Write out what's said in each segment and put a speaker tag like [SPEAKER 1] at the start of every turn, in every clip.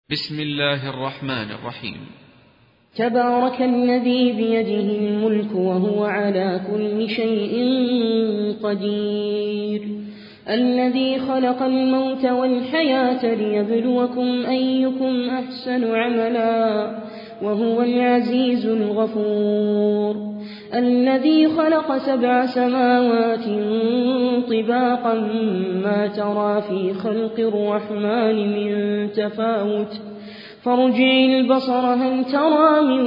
[SPEAKER 1] بسم الله الرحمن الرحيم.
[SPEAKER 2] تبارك الذي بيده الملك وهو على كل شيء قدير، الذي خلق الموت والحياة ليبلوكم أيكم أحسن عملا وهو العزيز الغفور، الذي خلق 7 سماوات طباقا ما ترى في خلق الرحمن من تفاوت فارجع البصر هل ترى من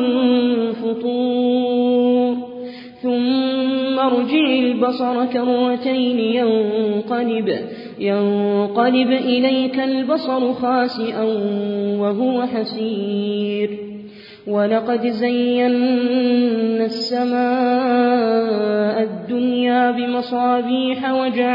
[SPEAKER 2] فطور ثم ارجع البصر كرتين ينقلب إليك البصر خاسئا وهو حسير. ولقد زينا السماء الدنيا بمصابيح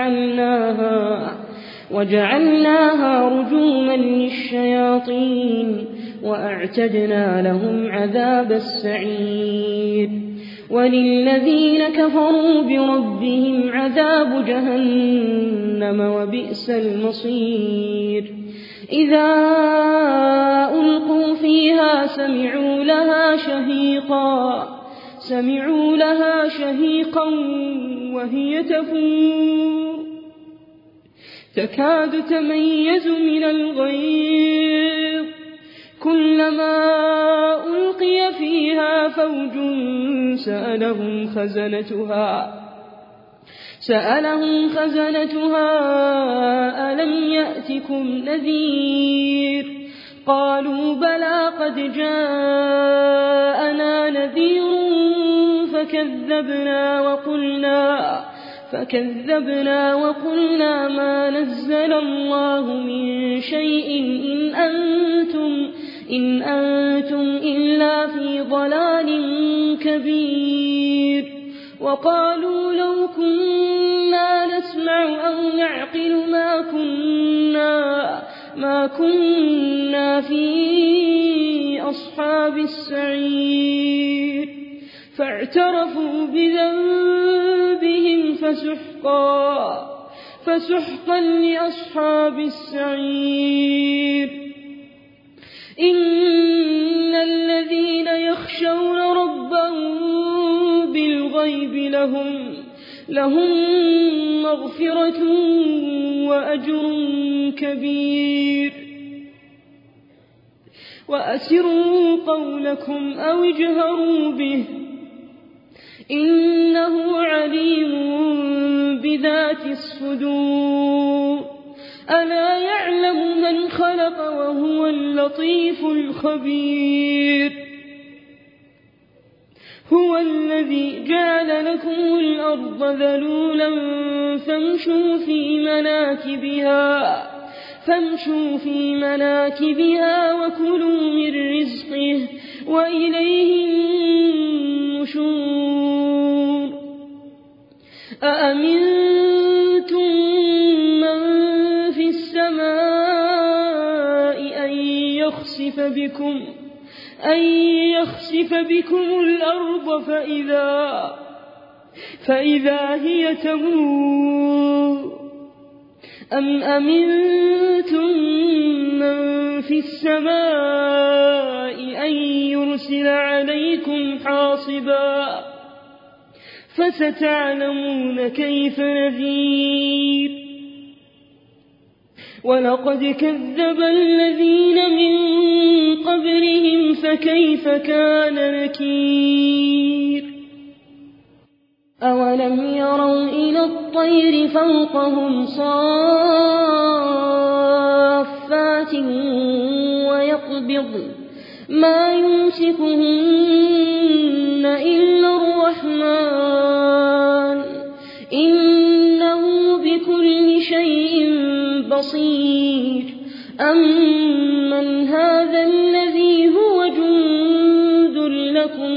[SPEAKER 2] وجعلناها رجوما للشياطين وأعتدنا لهم عذاب السعير. وللذين كفروا بربهم عذاب جهنم وبئس المصير. إذا ألقوا فيها سمعوا لها شهيقا وهي تفور تكاد تميز من الغيظ كلما ألقي فيها فوج سألهم خزنتها ألم يأتكم نذير قالوا بلى قد جاءنا نذير فكذبنا وقلنا ما نزل الله من شيء إن أنتم إلا في ضلال كبير. وقالوا لو كنا نسمع أو نعقل ما كنا في أصحاب السعير. فاعترفوا بذنبهم فسحقا لأصحاب السعير. إن الذين يخشون ربهم بالغيب لهم مغفرة وأجر كبير. وأسروا قولكم أو اجهروا به إنه عليم بذات الصدور. ألا يعلم من خلق وهو اللطيف الخبير. هو الذي جعل لكم الأرض ذلولا فامشوا في مناكبها وكلوا من رزقه وإليه النشور. أأمنتم من في السماء أن يخسف بكم الأرض فإذا هي تمور أم أمنتم من في السماء أن يرسل عليكم حاصبا فستعلمون كيف نذير. ولقد كذب الذين من قبلهم فكيف كان نكير. أولم يروا إلى الطير فوقهم صافات ويقبضن ما يمسكهن إلا الرحمن إنه بكل شيء بصير. أمن هذا الذي هو جند لكم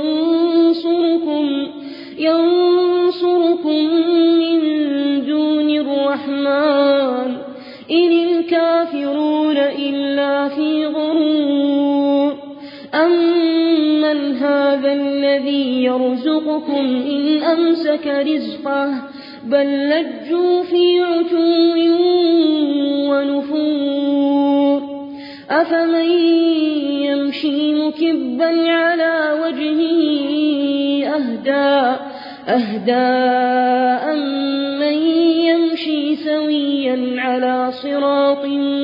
[SPEAKER 2] ينصركم من دون الرحمن إن الكافرون إلا في غرور. أمن هذا الذي يرزقكم إن أمسك رزقه بل لجوا في عتو ونفور. أفمن يمشي مكبا على وجهه أهدى أمن يمشي سويا على صراط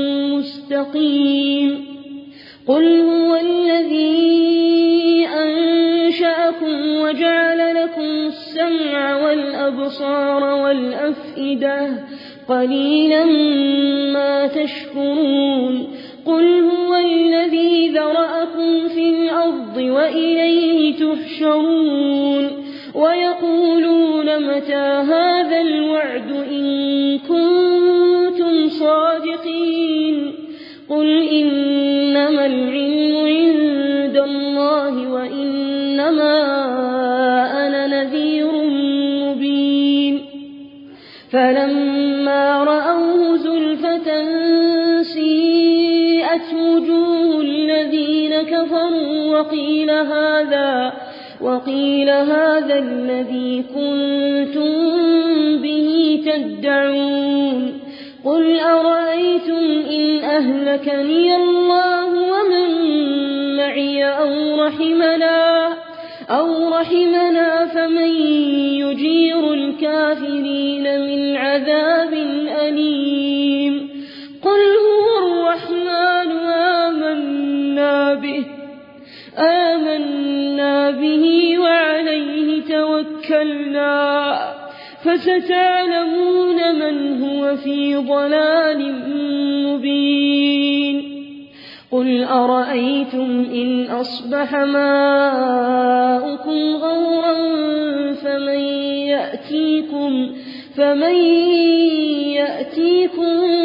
[SPEAKER 2] مستقيم قل هو الذي أنشأكم وجعل لكم السمع والأبصار والأفئدة قليلا ما تشكرون قل هو الذي ذرأكم في الأرض وإليه تحشرون ويقولون متى هذا الوعد إن كنتم صادقين قل إنما العلم عند الله وإنما أنا نذير مبين فلما رأوه زلفة سيئت وجوه الذين كفروا وقيل هذا الذي كنتم به تدعون قل أرأيتم إن أهلكني الله ومن معي أو رحمنا فمن يجير الكافرين من عذاب أليم قل هو الرحمن آمنا به وعليه توكلنا فستعلمون من هو في ضلال مبين قل أرأيتم إن أصبح ماؤكم غورا فمن يأتيكم